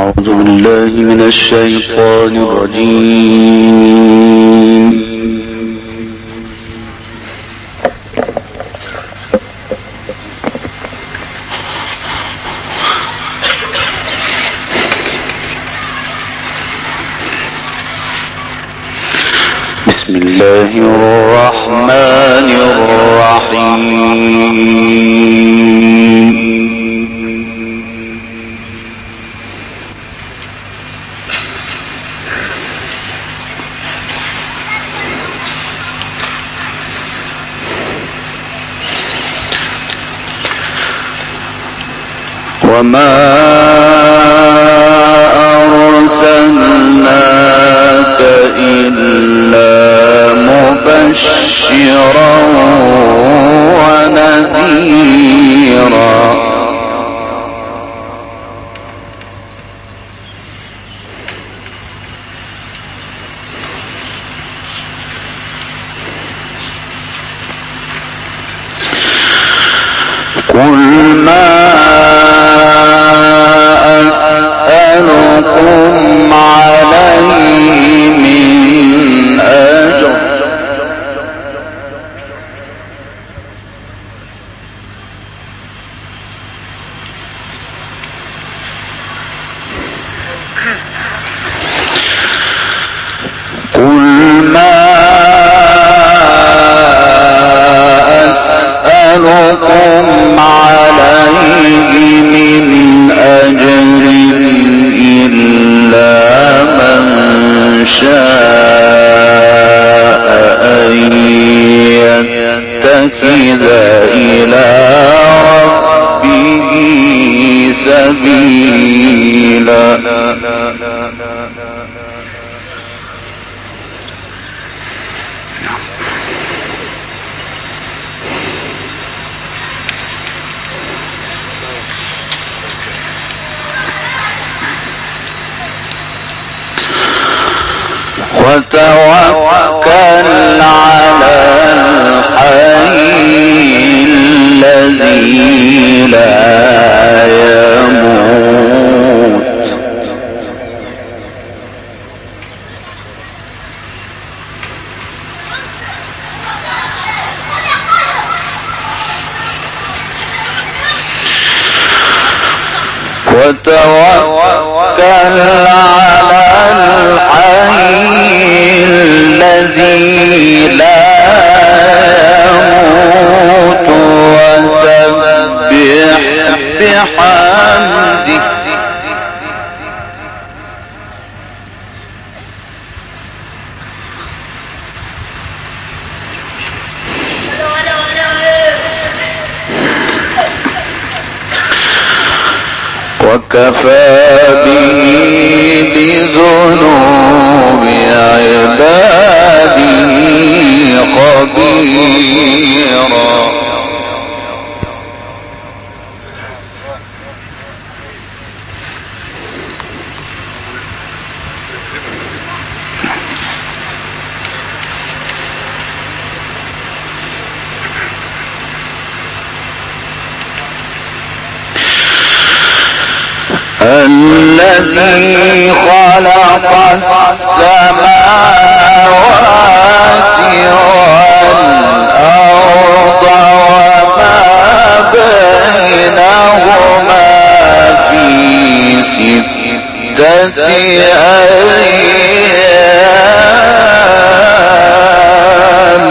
أعوذ بالله من الشيطان الرجيم. بسم الله الرحمن الرحيم. وما أرسلناك إلا مبشرا ونذيرا. قل ما أسألكم عليه من أجر قل ما أسألكم عليه من أجر إلا من شاء أن يتخذ إلى ربه سبيلا. وتوكل على الحي الذي لا يموت وتوكل على الحي الذي لا يموت وسبح بحمده وكفى به بذنوب عباده خبيرا. الذي خلق السماوات والأرض وما بينهما في 6 أيام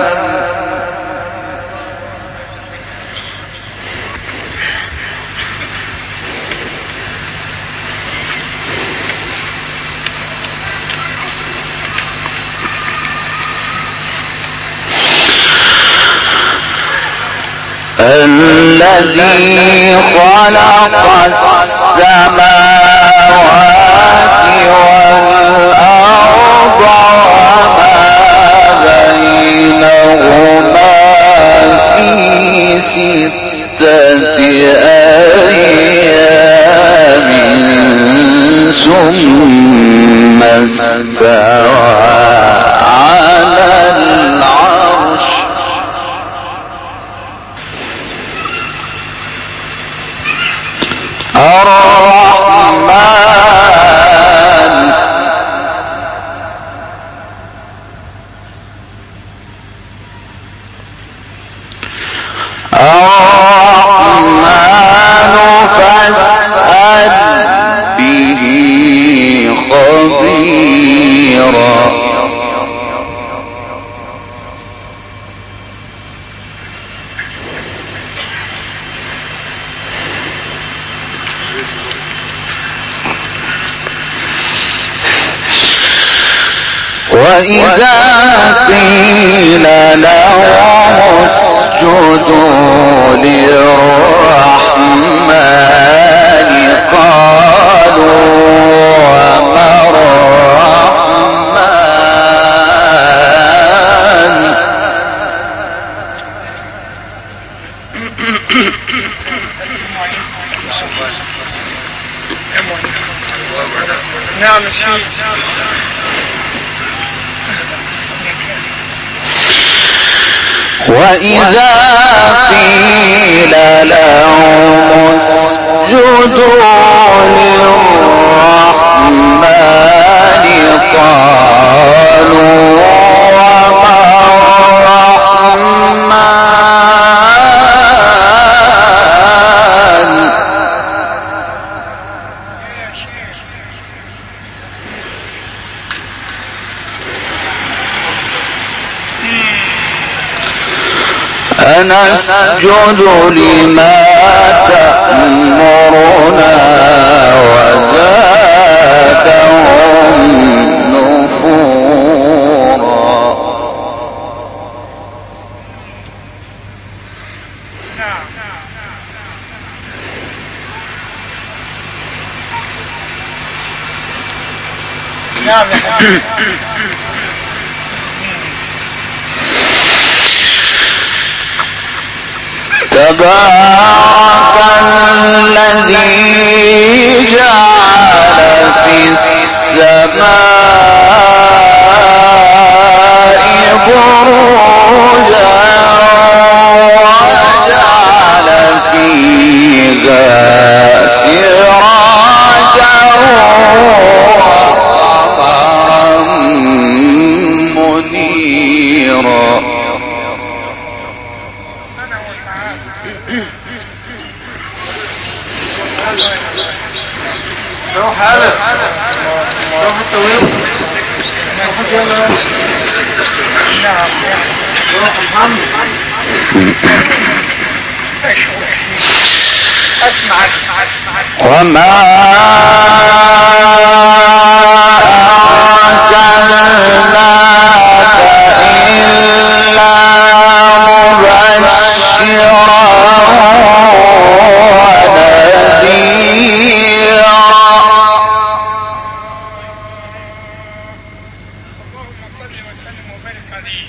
الذي خلق السماوات والأرض وما بينهما في 6 أيام ثم استوى على العرش. الرحمن وإذا قيل لهم اسجدوا للرحمن قالوا وما الرحمن. نعم وإذا قيل لهم اسجدوا للرحمن قالوا وما الرحمن. أنسجد لما تأمرنا وزادهم نفورا. تبارك الذي جعل في السماء بروجا وجعل فيها سراجا وقمرا منيرا. روح هلا روح الطويل نعم روح محمد اسمعك. وما أرسلناك إلا مبشرا ونذيرا. اللهم صل وسلم وبارك عليه.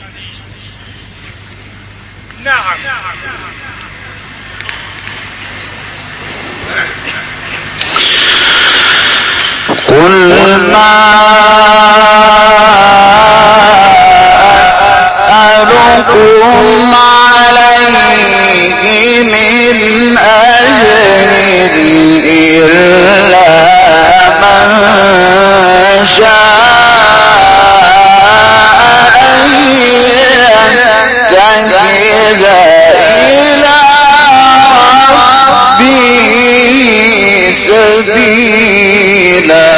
نعم قل ما أسألكم عليه من أجر إلا من شاء أن يتخذ إلى ربه سبيلا.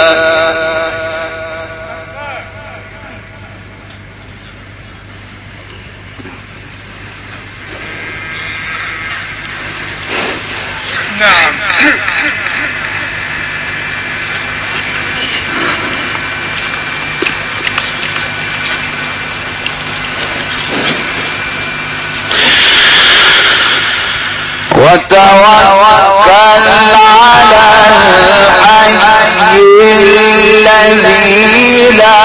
نعم وتوكل على الحي الذي لا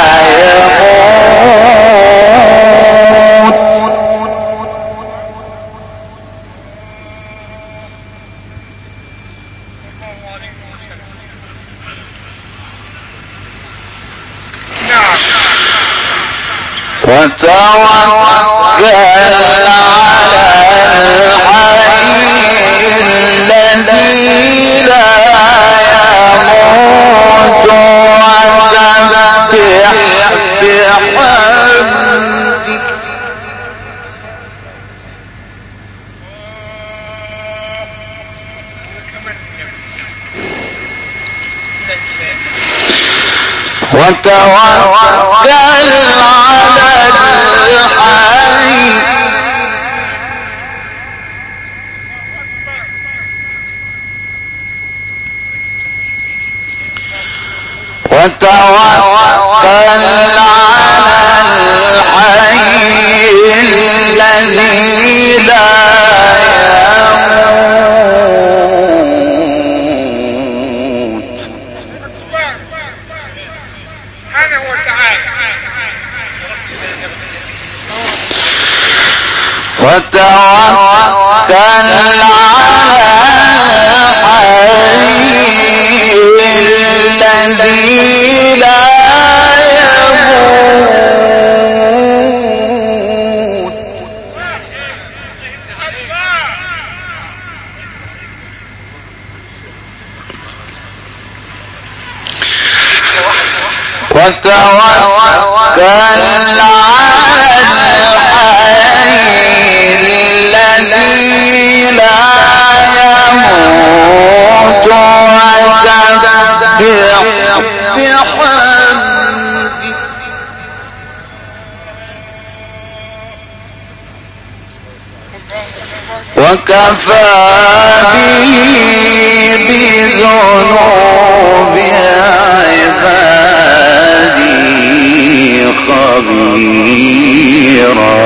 يموت وتوكل على الحي الذي لا يموت وسبح بحمده وتوكل على الحي وتوكل على الحي الذي لا يموت سبحانه وتعالى. وتوكل على الحي الذي لا يموت وتوكل على الحي الذي لا يموت وسبح بحمده وكفى به بذنوب عباده خبيرا.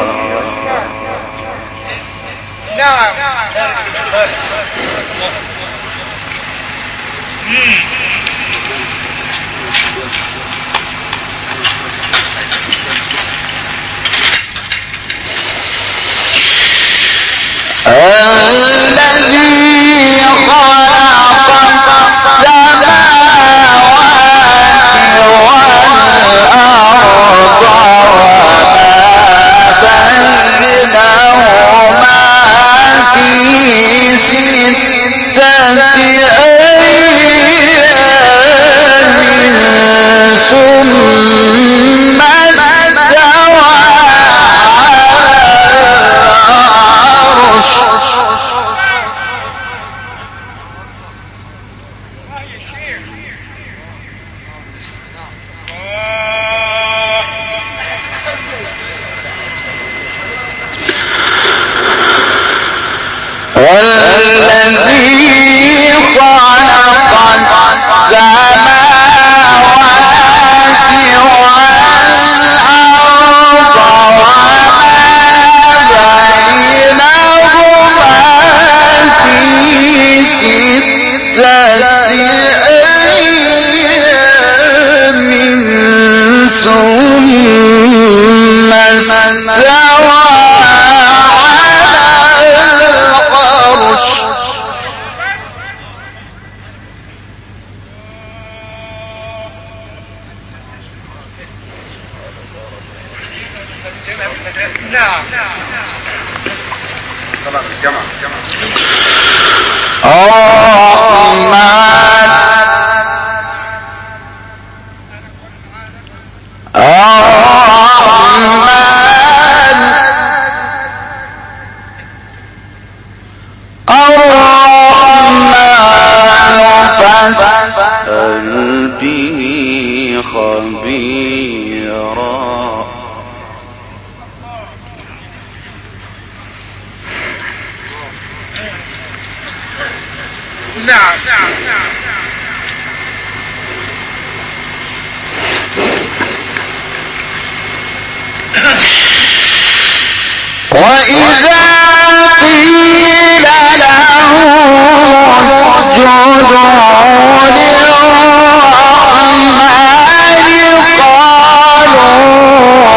نعم. الذي خلق السماوات والأرض وما بينهما في ستة أيام ثم استوى والذي خلق السماوات والأرض وما بينهما في ستة أيام ثم استوى فاسأل به خبيرا. نعم. وإذا قيل له اسجدوا للرحمن قالوا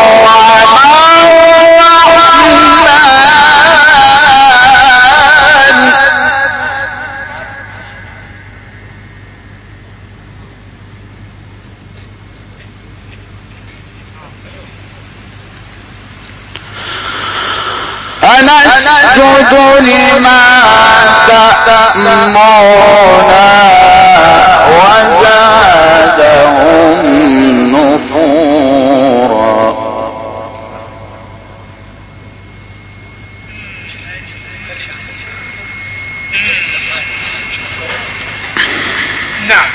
أنسجد لما تأمرنا وزادهم نفورا. نعم.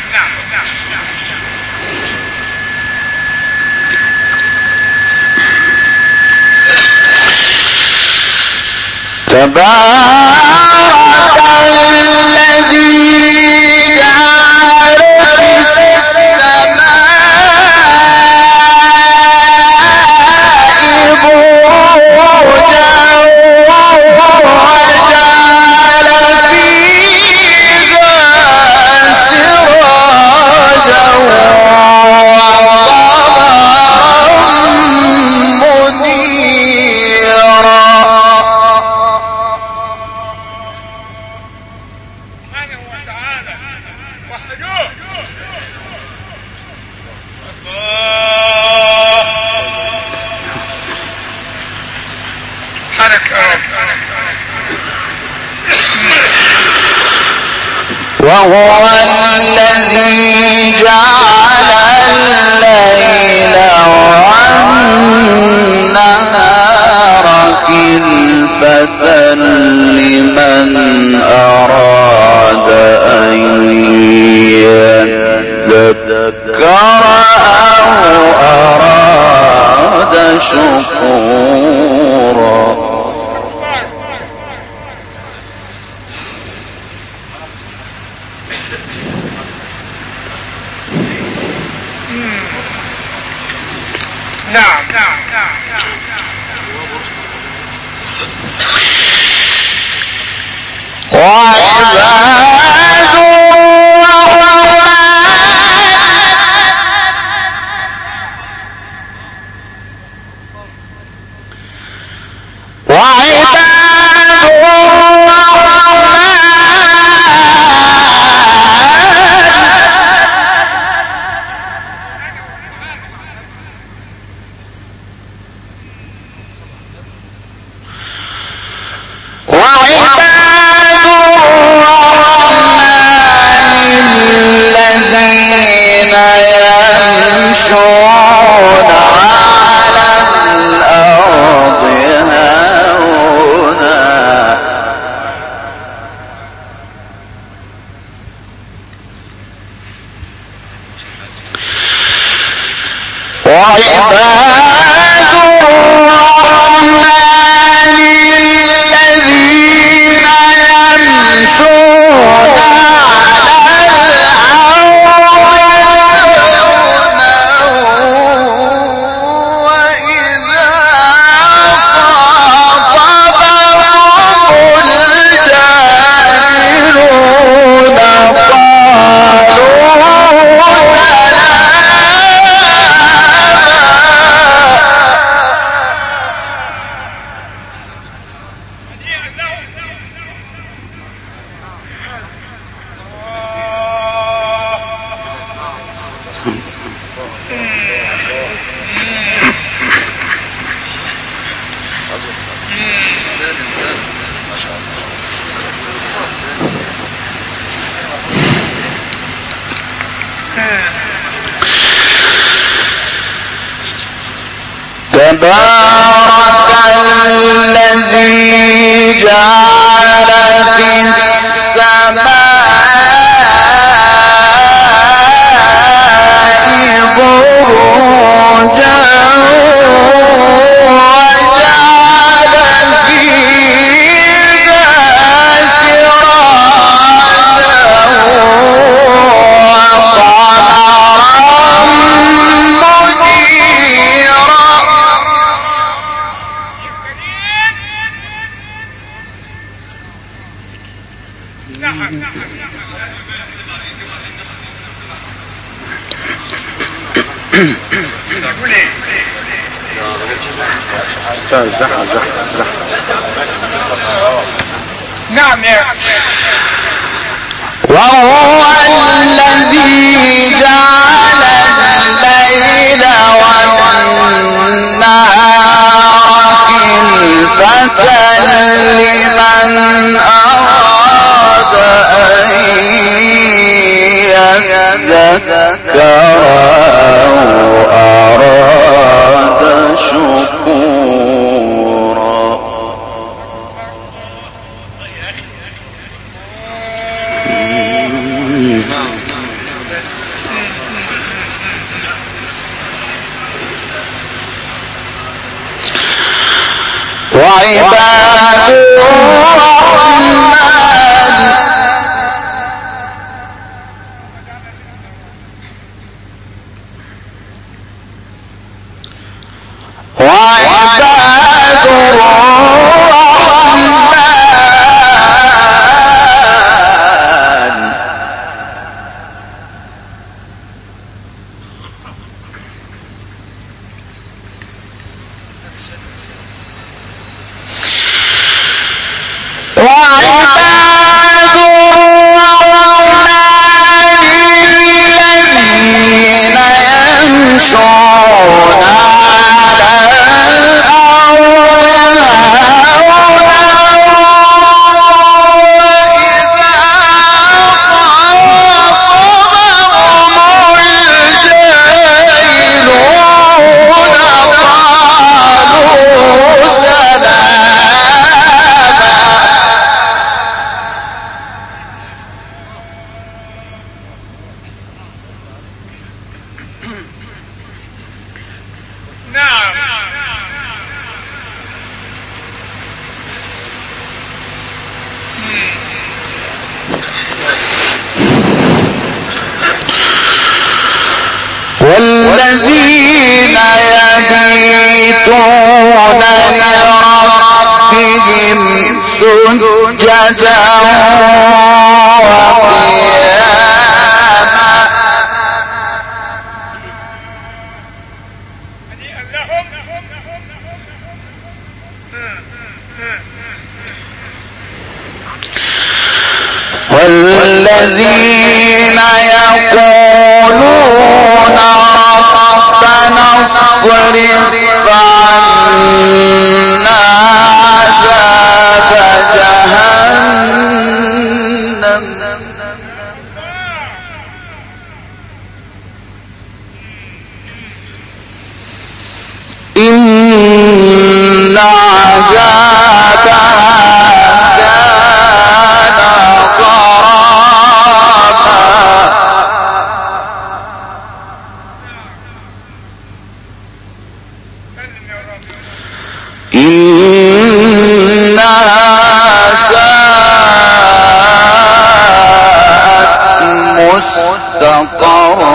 تبارك الذي جعل في السماء وهو الذي جعل الليل والنهار خلفة لمن أراد أن يذكر أو أراد شكورا. نعم. تبارك الذي جعل في السماء بروجا وجعل فيها زح نعم يا وهو الذي جعل الليل والنهار خلفة لمن أراد أن يذكر أو أراد شكورا. وعباد الرحمن والذين يبيتون لربهم سجدا والذين يقولون ربنا اصرف عنا عذاب جهنم إن عذابها مستقرا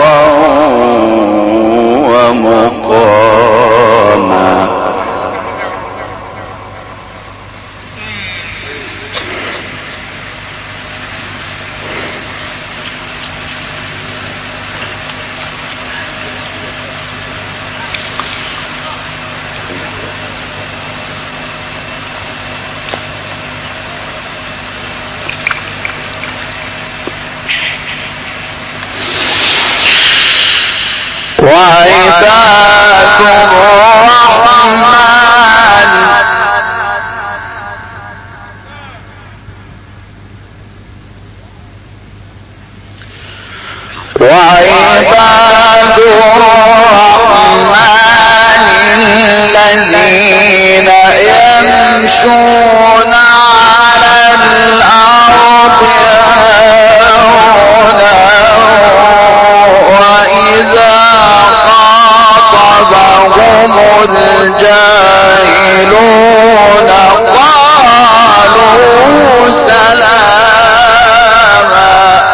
ومقاما. وعباد الرحمن الذين يمشون على الأرض هونا وإذا خاطبهم الجاهلون قالوا سلاما.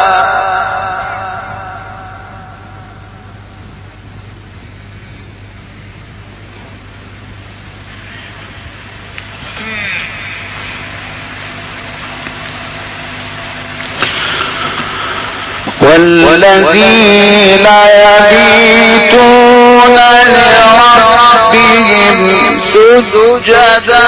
والذين يبيتون لربهم سجدا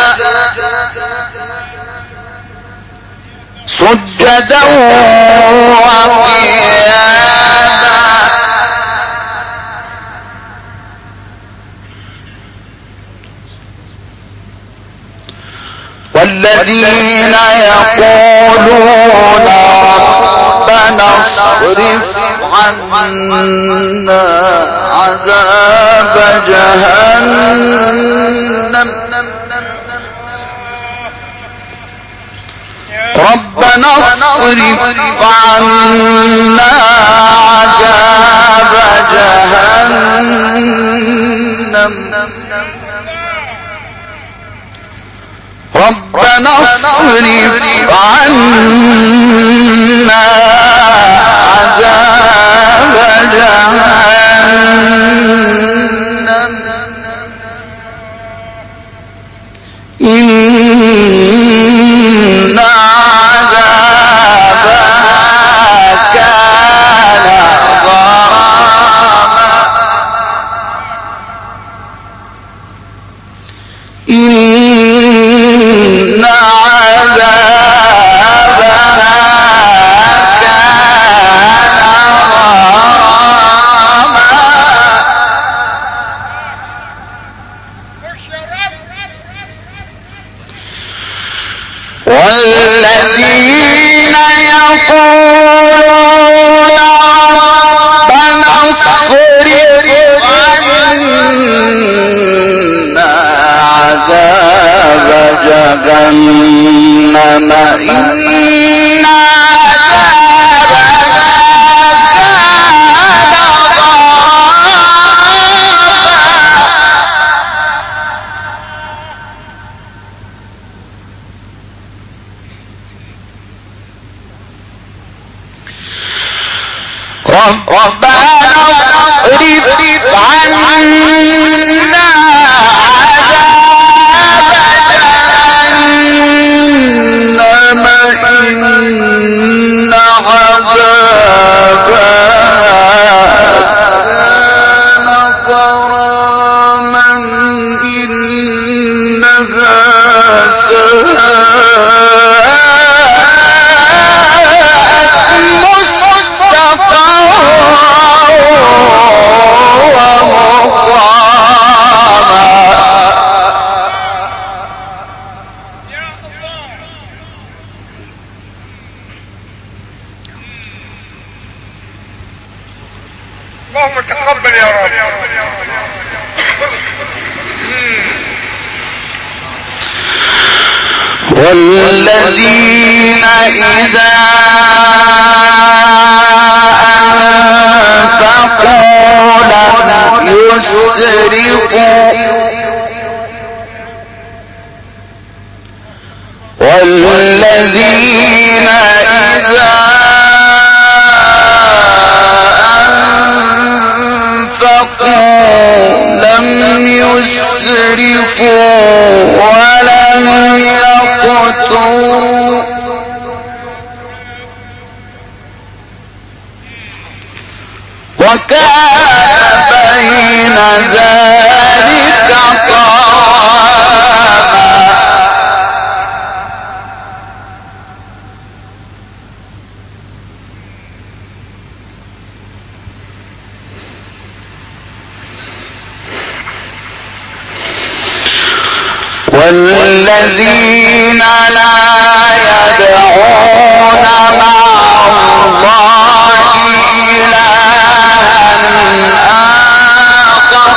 وقياما. والذين يقولون ربنا اصرف عنا عذاب جهنم ربنا اصرف عنا عذاب جهنم ربنا اصرف عنا عذاب جهنم إن عذابها كان غراما. إن والذين يقولون ربنا اصرف عنا عذاب جهنم إن ربنا فاصرف عنا إن عذابها كان غراما إنها ساءت مستقرا ومقاما. اللهم تقبل يا رب. والذين إذا أنفقوا لم يسرفوا والذين إذا لم يسرفوا ولم يقتروا وكان بين ذلك قواما. والذين لا يدعون مع الله إلها آخر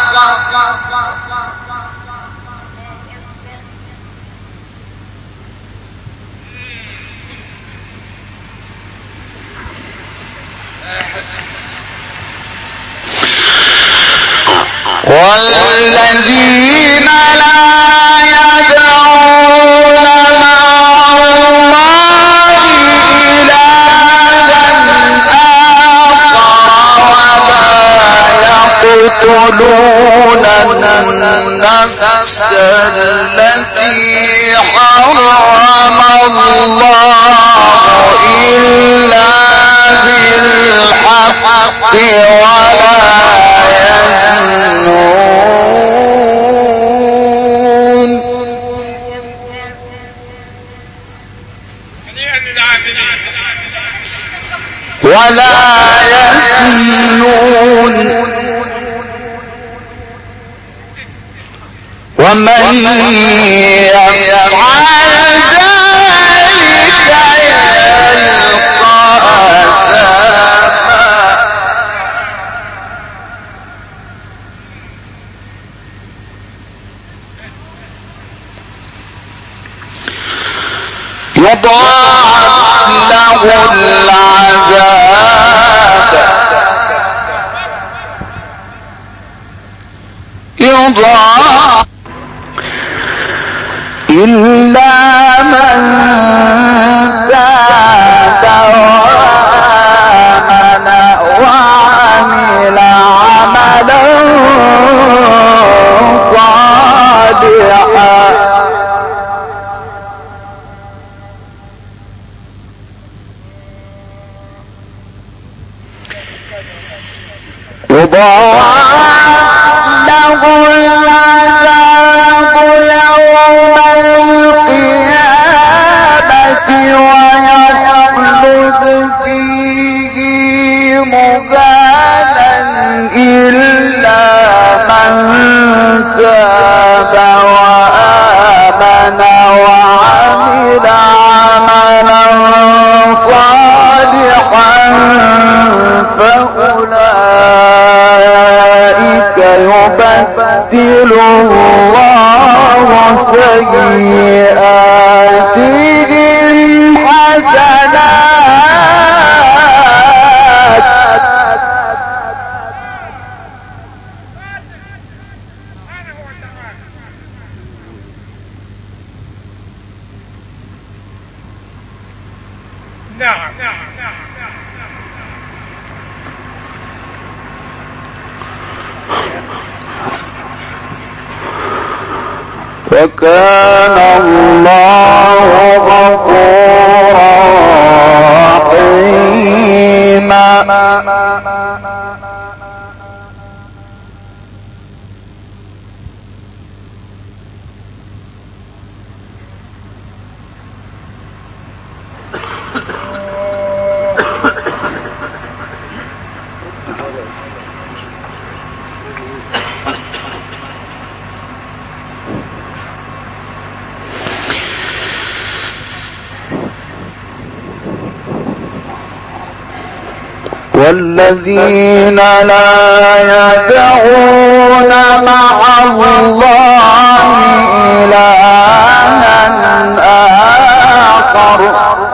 والذين لا يدعون مع الله إلها آخر ولا يقتلون النفس التي حرم الله إلا بالحق ولا يزنون ومن يفعل ذلك يلقى أثاما. يضاعف له العذاب يضاعف إلا من تاب وآمن وعمل عملا صالحا يضاعف له العذاب يوم القيامة ويخلد فيه مهانا إلا من تاب وآمن وعمل عملا صالحا فأولئك يبدل الله سيئاتهم حسنات وكان الله غفورا رحيما والذين لا يدعون مع الله إلها آخر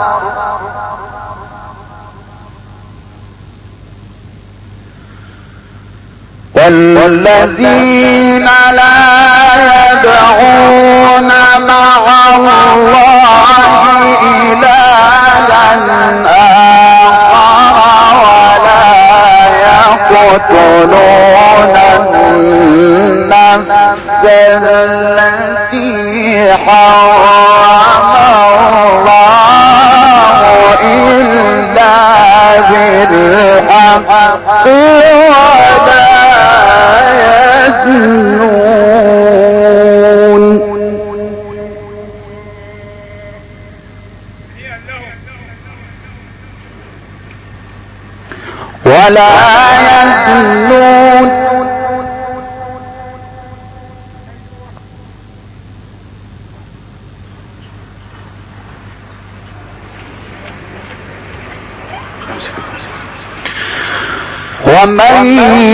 والذين لا يدعون مع الله إلها يقتلون النفس التي حرم الله إلا بالحق ولا يزنون ولا يزنون ومن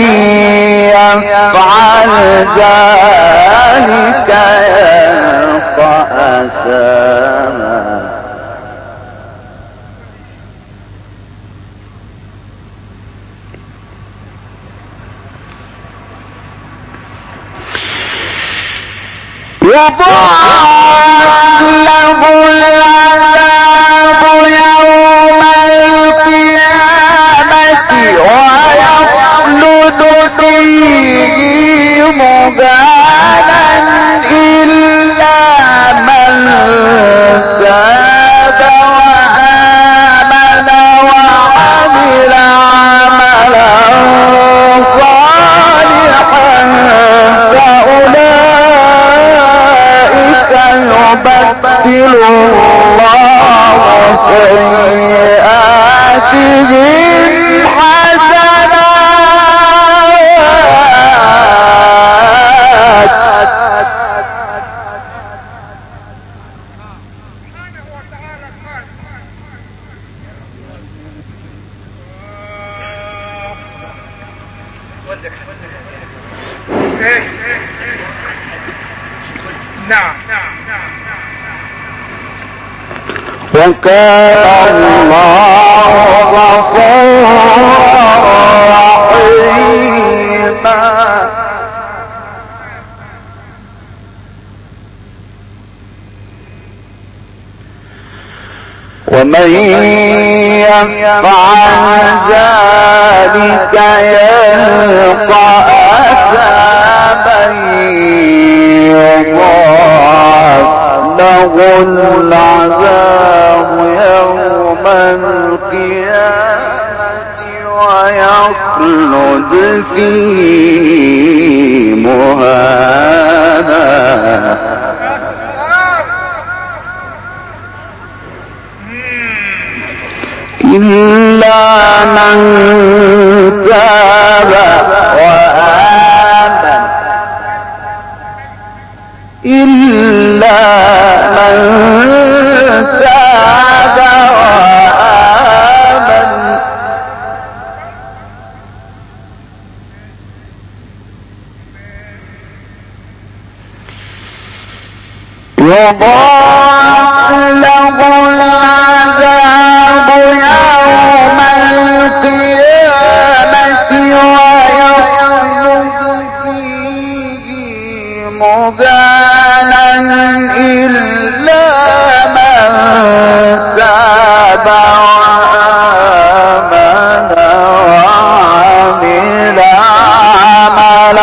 يفعل ذلك يلقى أثاما يضاعف له العذاب يوم القيامة ويخلد فيه مهانا إلا من تاب وآمن وعمل عملا صالحا يبدل الله سيئاتهم حسنات وكان الله غفورا رحيما ومن يفعل ذلك يلقى أثاما يضاعف له العذاب يوم القيامة ويخلد فيه مهانا إلا من تاب وآمن إلا من تاب وآمن يضاعف له العذاب يوم القيامة ويخلد فيه مهانا إلا من تاب وآمن وعمل عملا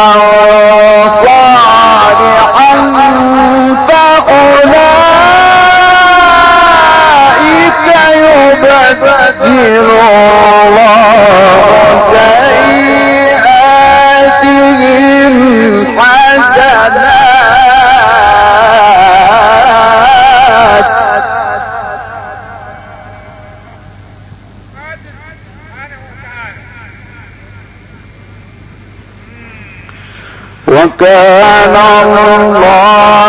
وكان الله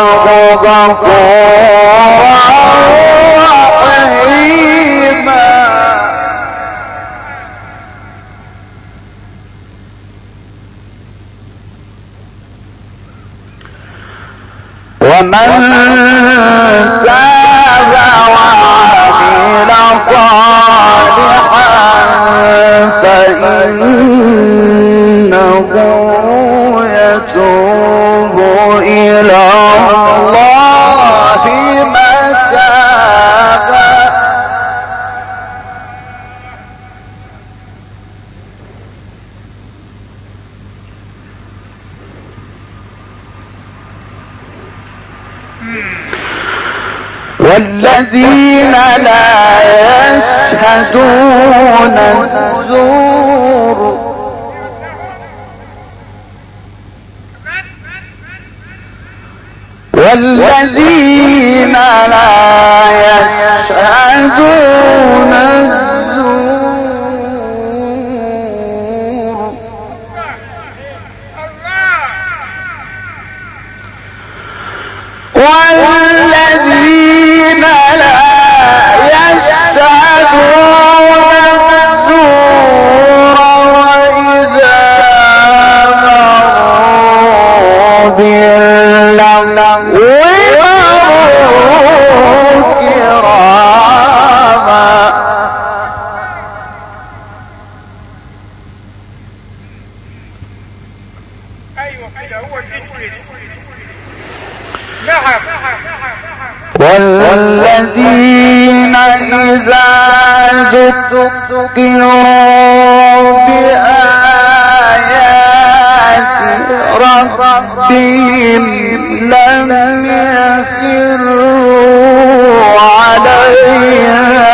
غفورا رحيما. ومن تاب وعمل صالحا فإنه يتوب إلى الله متابا. والذين لا يشهدون الزور والذين لا يشهدون الزور والذين لا يشهدون الزور وإذا مروا باللغو مروا كراما. ايوه كده هو الذكر. نعم. والذين إذا ذكروا بآيات ربهم لم يخروا عليها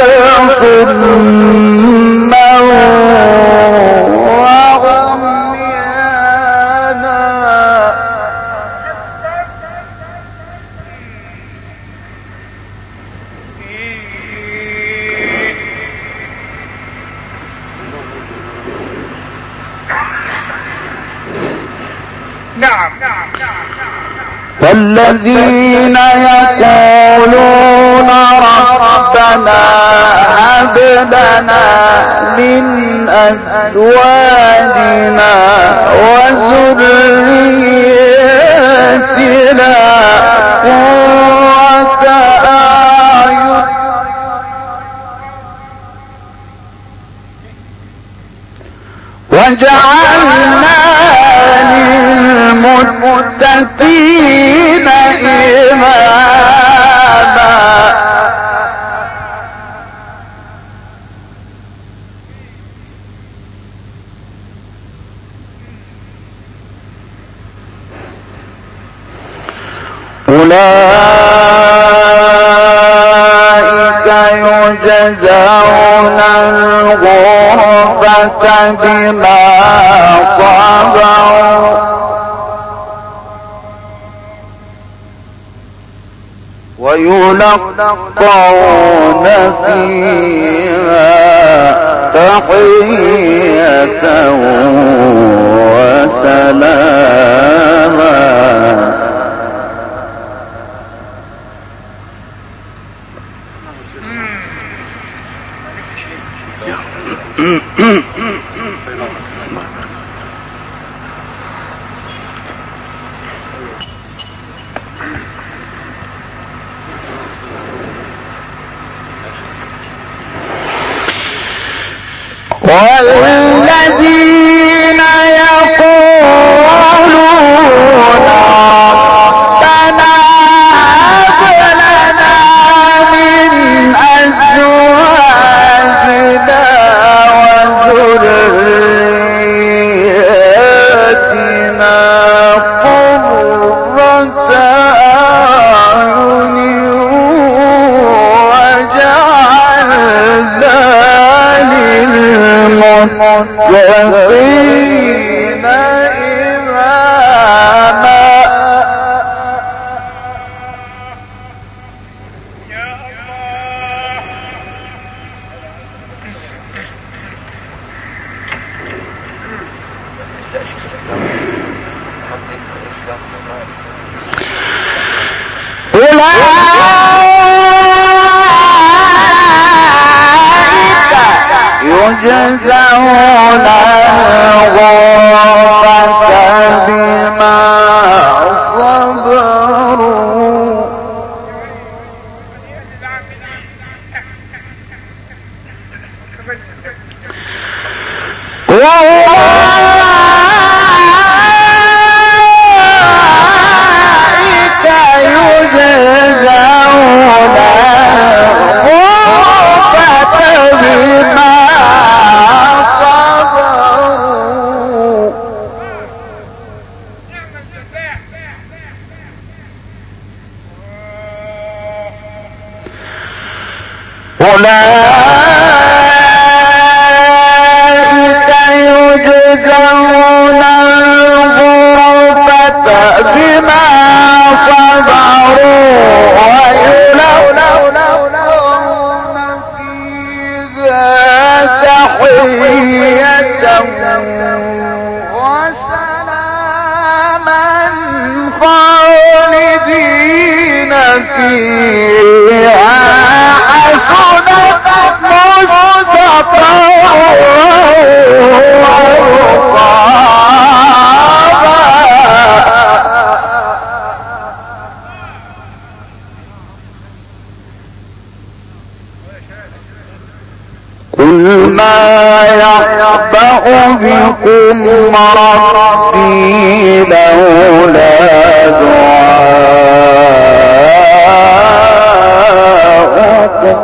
صما وعميانا. نعم. والذين يقولون ربنا هب لنا من أزواجنا وذرياتنا قرة أعين وجعلنا للمتقين إماما. أولئك يجزون الغرفة بما صبروا ويلقون فيها تحية وسلاما. والذين يقولون ربنا هب لنا من أزواجنا وذرياتنا قرة أعين وجعلنا للمتقين إماما. يا الله. يجزون الغرفة بما صبروا أولئك يجزون الغرفة بما صبروا ويلقون فيها تحية وسلاما خالدين فيها قل ما يعبأ بكم ربي لولا دعاؤكم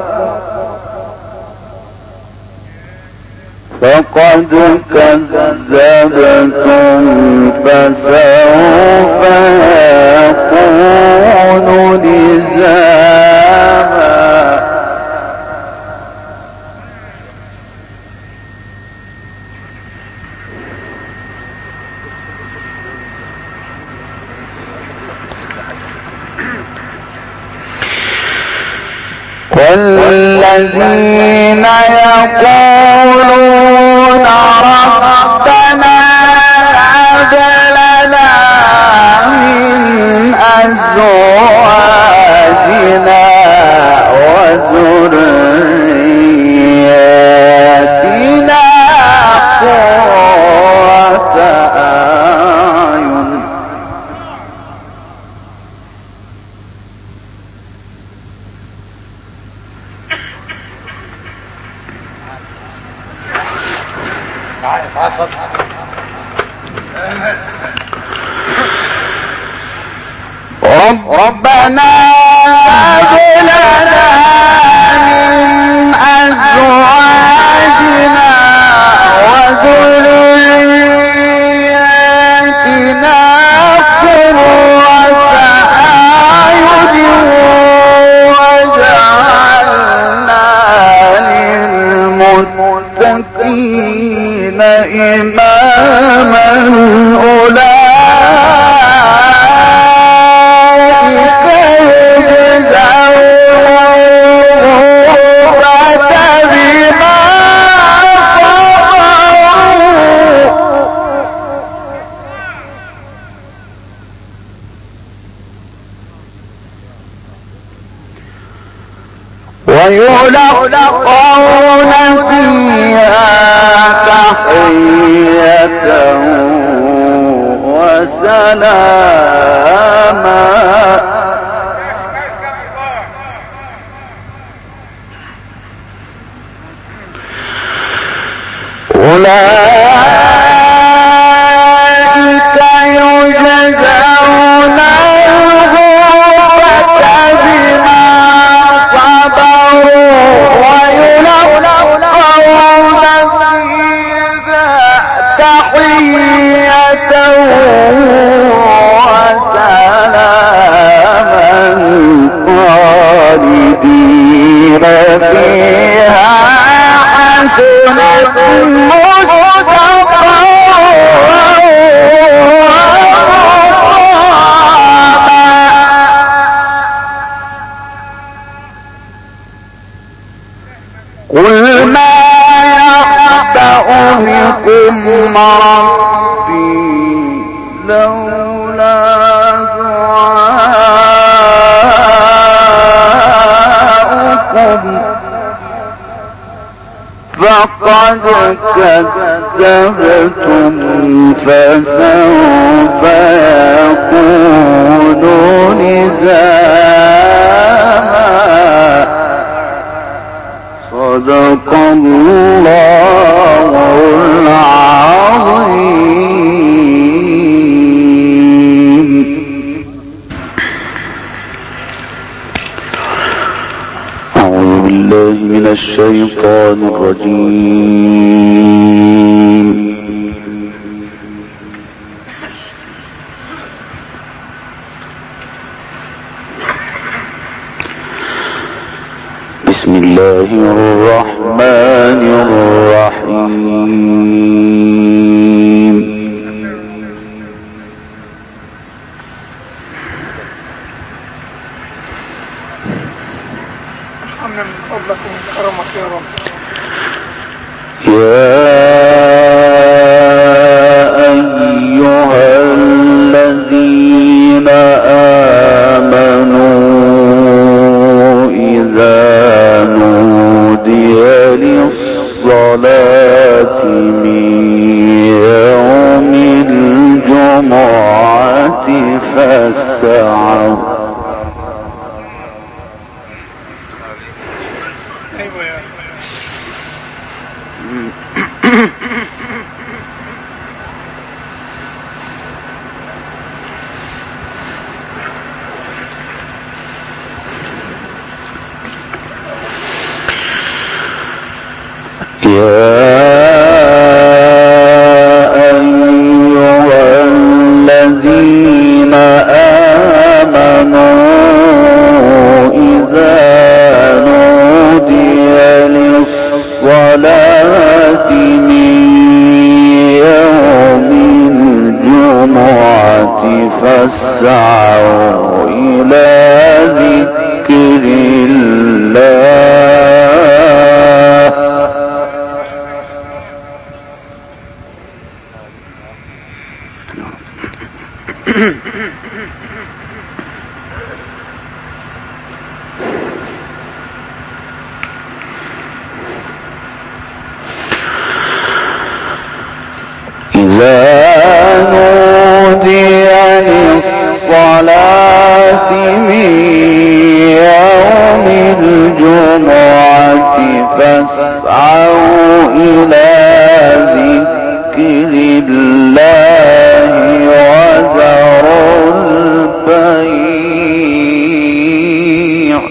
فقد كذبتم فسوف يكون لزاما والذين يقولون ربنا هب لنا من أزواجنا وذرياتنا قرة أعين ربنا هب لنا من أزواجنا وذرياتنا قرة أعين واجعلنا للمتقين إماما ويلقون فيها تحية وسلاما أولئك يجزون الغرفة بما صبروا ويلقون فيها تحية وسلاما خالدين فيها حسنت قل ما يعبأ بكم ربي لولا دعاؤكم فقد كذبتم فسوف يكون لزاما. صدق الله العظيم. أعوذ بالله من الشيطان الرجيم. بسم الله الرحمن الرحيم. ارحمنا من فضلك ومن كرمك يا رب. يا أيها الذين آمنوا إذا نودي للصلاة من يوم الجمعة فاسعوا ايوه يا أيها الذين آمنوا إذا نودي للصلاة من يوم الجمعة فاسعوا إلى ذكر الله. إذا نودي للصلاة من يوم الجمعة فاسعوا إلى ذكر الله وذروا البيع.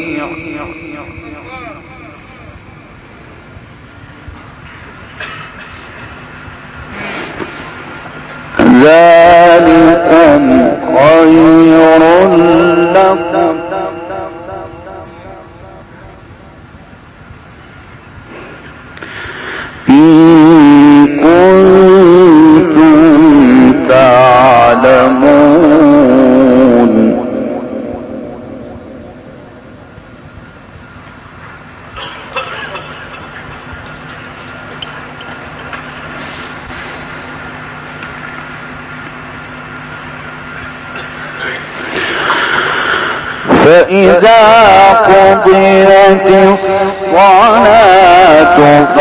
ذلكم خير لكم إن كنتم تعلمون. فإذا قضيت الصلاة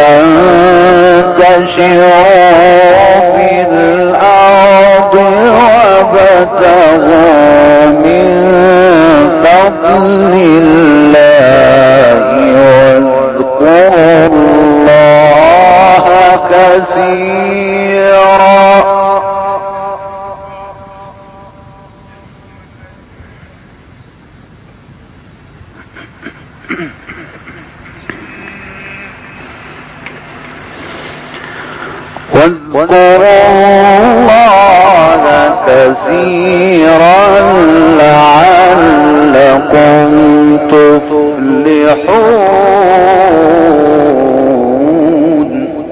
فانتشروا في الأرض وابتغوا من فضل الله واذكروا الله كثيرا. واذكروا الله كثيرا لعلكم تفلحون.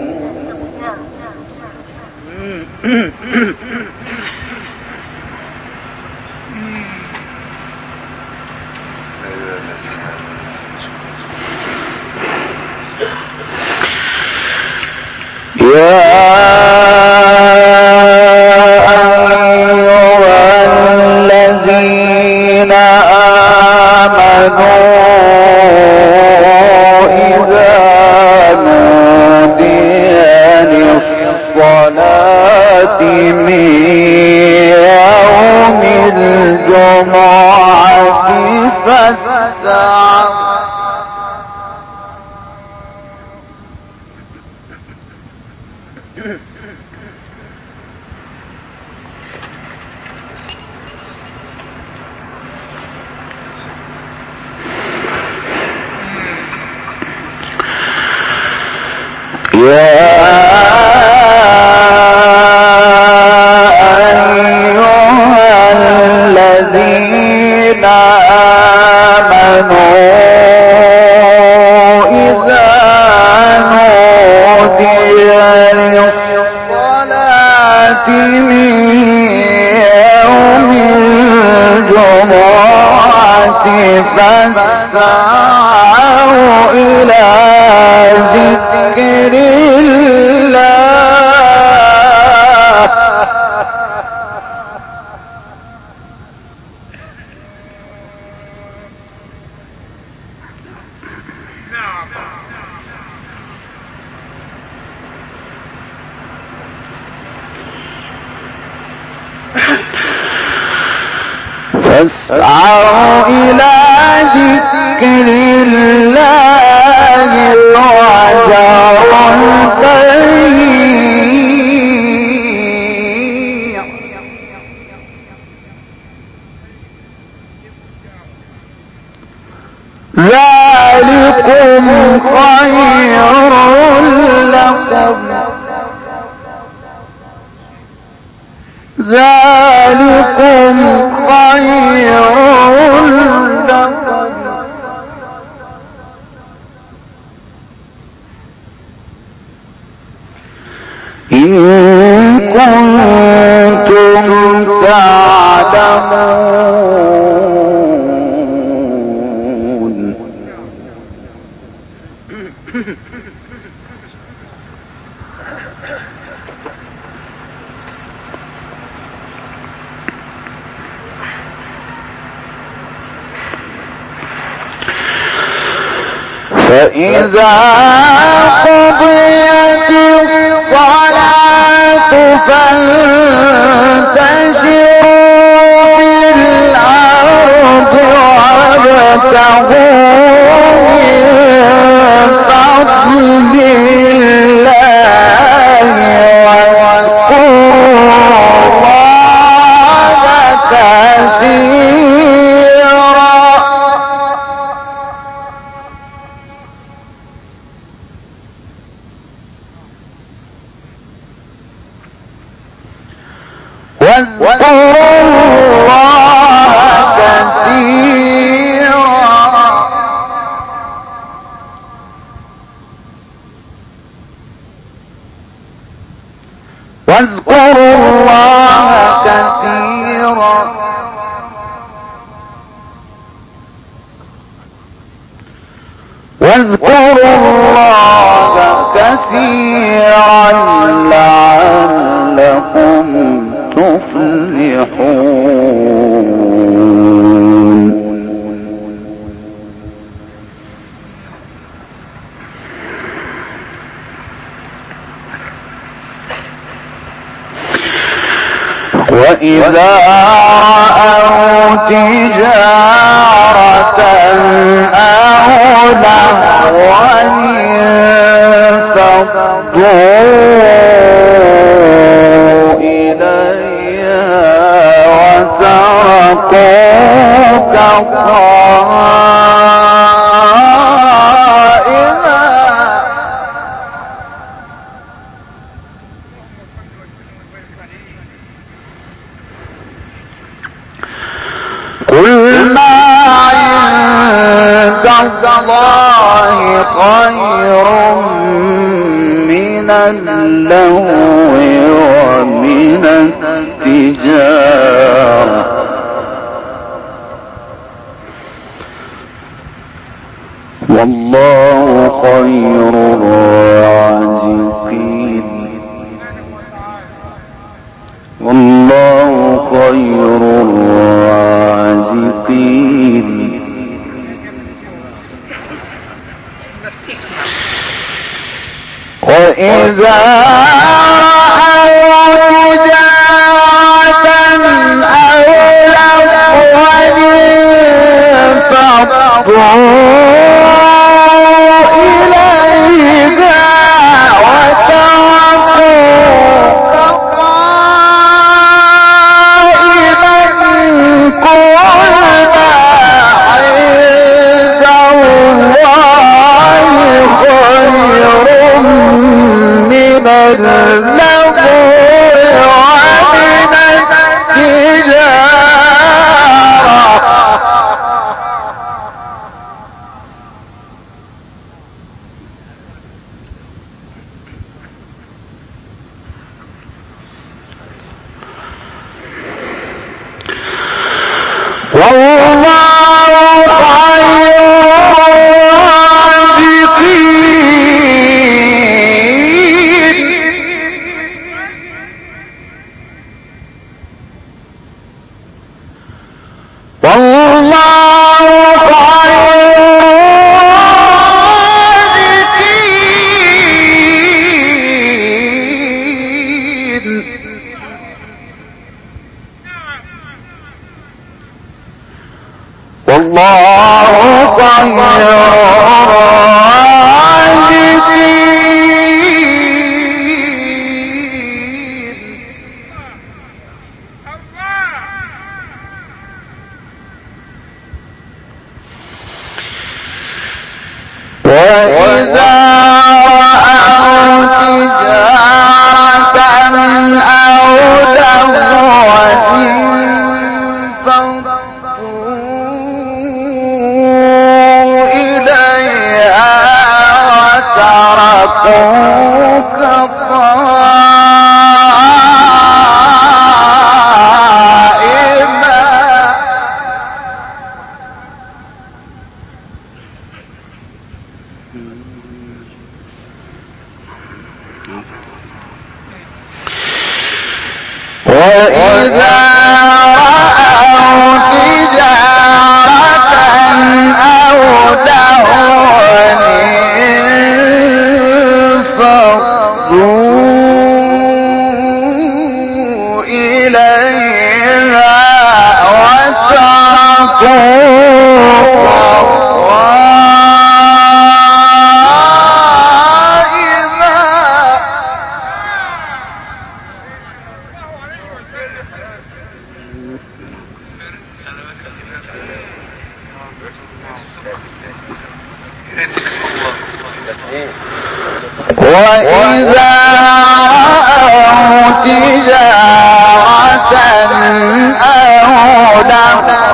يا أيها الذين آمنوا إذا نودي فاسعوا إلى ذكر الله فاسعوا إلى ذكر الله وذروا البيع ذلكم خير لكم ذلكم خير لكم إن كنتم تعلمون فإذا قضيت الصلاة فانتشروا في الأرض وابتغوا من فضل الله واذكروا الله كثيرا واذكروا الله كثيرا واذكروا الله كثيرا واذكروا الله كثيرا لعلكم تفلحون وإذا رأوا تجارة أو لهوا انفضوا إليها وتركوك قائما قل ما عند الله خير من اللهو ومن التجارة والله خير الرازقين والله خير الرازقين وإذا رأوا تجارة أو لهوا انفضوا إليها وتركوك وإذا رأوا تجارة أو لهوا